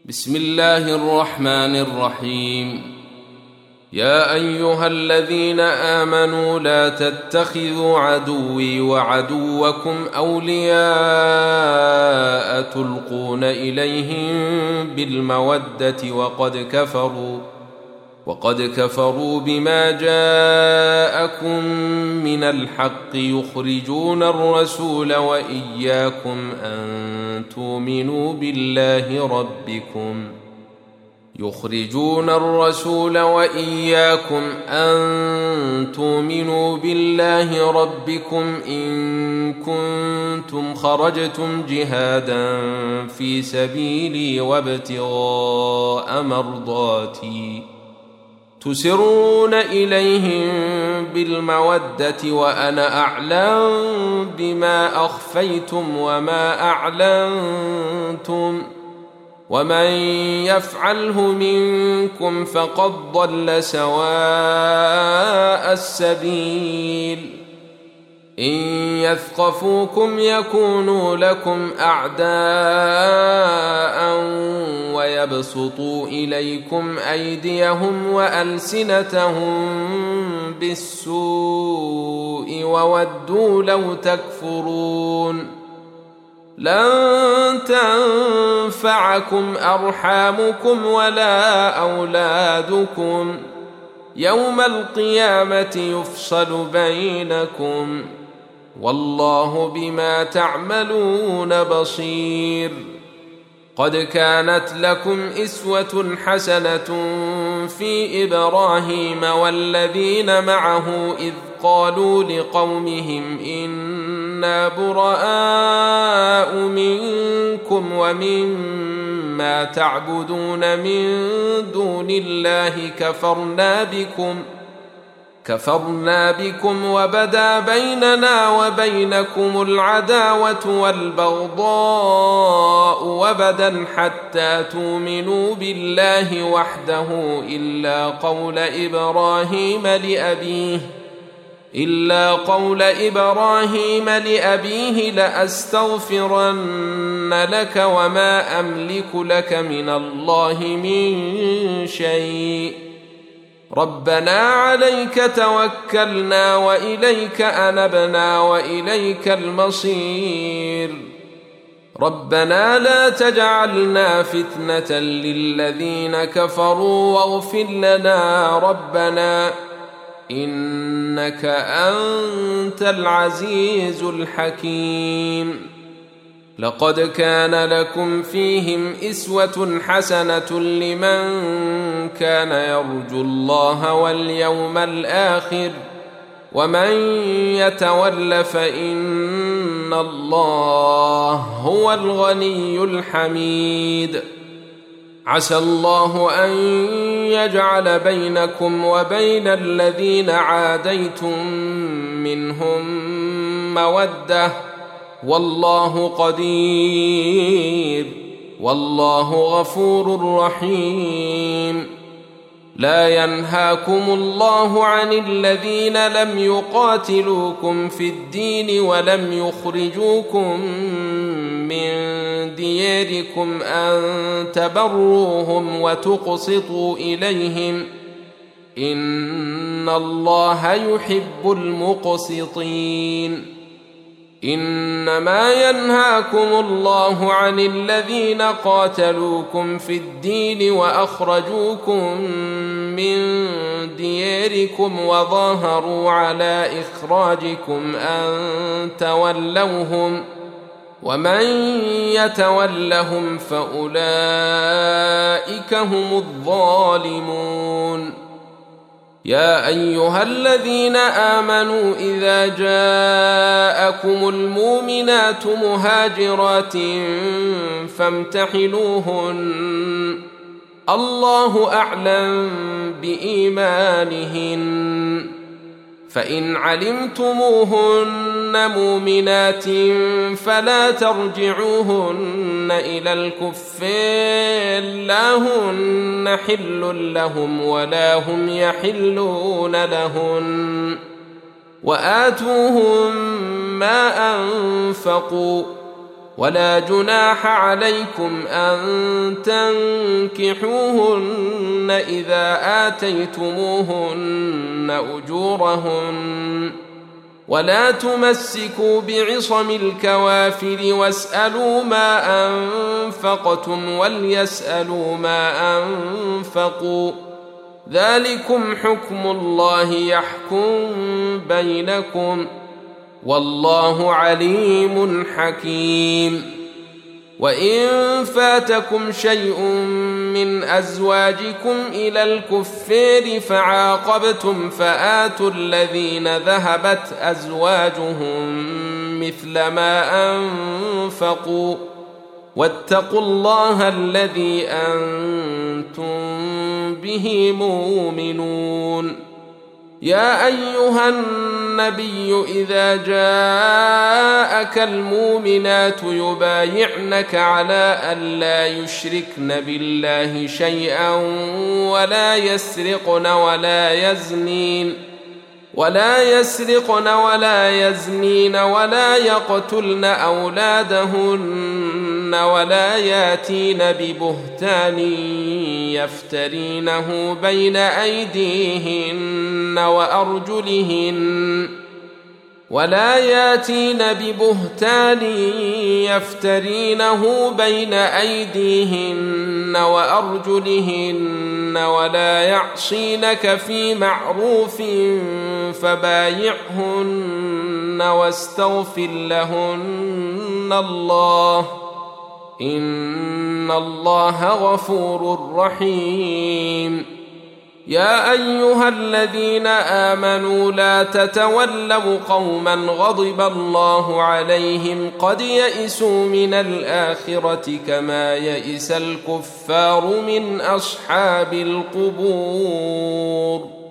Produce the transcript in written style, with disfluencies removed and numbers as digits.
بسم الله الرحمن الرحيم. يا أيها الذين آمنوا لا تتخذوا عدوي وعدوكم أولياء تلقون إليهم بالمودة وقد كفروا بما جاءكم من الحق يخرجون الرسول وإياكم أن تؤمنوا بالله ربكم إن كنتم خرجتم جهادا في سبيلي وابتغاء مرضاتي تسرون إليهم بالمودة وأنا أعلم بما أخفيتم وما أعلنتم ومن يفعله منكم فقد ضل سواء السبيل. إن يثقفوكم يكونوا لكم أعداء ويبسطوا إليكم أيديهم وألسنتهم بالسوء وودوا لو تكفرون. لن تنفعكم أرحامكم ولا أولادكم يوم القيامة يفصل بينكم والله بما تعملون بصير. قد كانت لكم إسوة حسنة في إبراهيم والذين معه إذ قالوا لقومهم إنا براء منكم ومما تعبدون من دون الله كفرنا بكم وبدا بيننا وبينكم العداوة والبغضاء وبدا حتى تؤمنوا بالله وحده إلا قول إبراهيم لأبيه لأستغفرن لك وما أملك لك من الله من شيء ربنا عليك توكلنا وإليك أنبنا وإليك المصير. ربنا لا تجعلنا فتنة للذين كفروا واغفر لنا ربنا إنك أنت العزيز الحكيم. لقد كان لكم فيهم إسوة حسنة لمن كان يرجو الله واليوم الآخر ومن يتول فإن الله هو الغني الحميد. عسى الله أن يجعل بينكم وبين الذين عاديتم منهم مودة والله قدير والله غفور رحيم. لا ينهاكم الله عن الذين لم يقاتلوكم في الدين ولم يخرجوكم من دياركم أن تبروهم وتقسطوا إليهم إن الله يحب المقسطين. إنما ينهاكم الله عن الذين قاتلوكم في الدين وأخرجوكم من دياركم وظاهروا على إخراجكم أن تولوهم ومن يتولهم فأولئك هم الظالمون. يا أيها الذين آمنوا إذا جاءكم المؤمنات مهاجرات فامتحنوهن الله أعلم بإيمانهن فإن علمتموهن مؤمنات فلا ترجعوهن إلى الكفار لا هن حل لهم ولا هم يحلون لهن وآتوهم ما أنفقوا ولا جناح عليكم أن تنكحوهن إذا آتيتموهن أجورهن ولا تمسكوا بعصم الكوافر واسألوا ما أنفقتم وليسألوا ما أنفقوا ذلكم حكم الله يحكم بينكم والله عليم حكيم. وإن فاتكم شيء من أزواجكم إلى الكفار فعاقبتم فآتوا الذين ذهبت أزواجهم مثل ما أنفقوا واتقوا الله الذي أنتم به مؤمنون. يا أيها النبي إذا جاءك المؤمنات يبايعنك على أن لا يشركن بالله شيئا ولا يسرقن ولا يزنين ولا يقتلن أولادهن ولا ياتين ببهتان يفترينه بين أيديهن وأرجلهن ولا يعصينك في معروف فبايعهن واستغفر لهن الله إن الله غفور رحيم. يا أيها الذين آمنوا لا تتولوا قوما غضب الله عليهم قد يئسوا من الآخرة كما يئس الكفار من أصحاب القبور.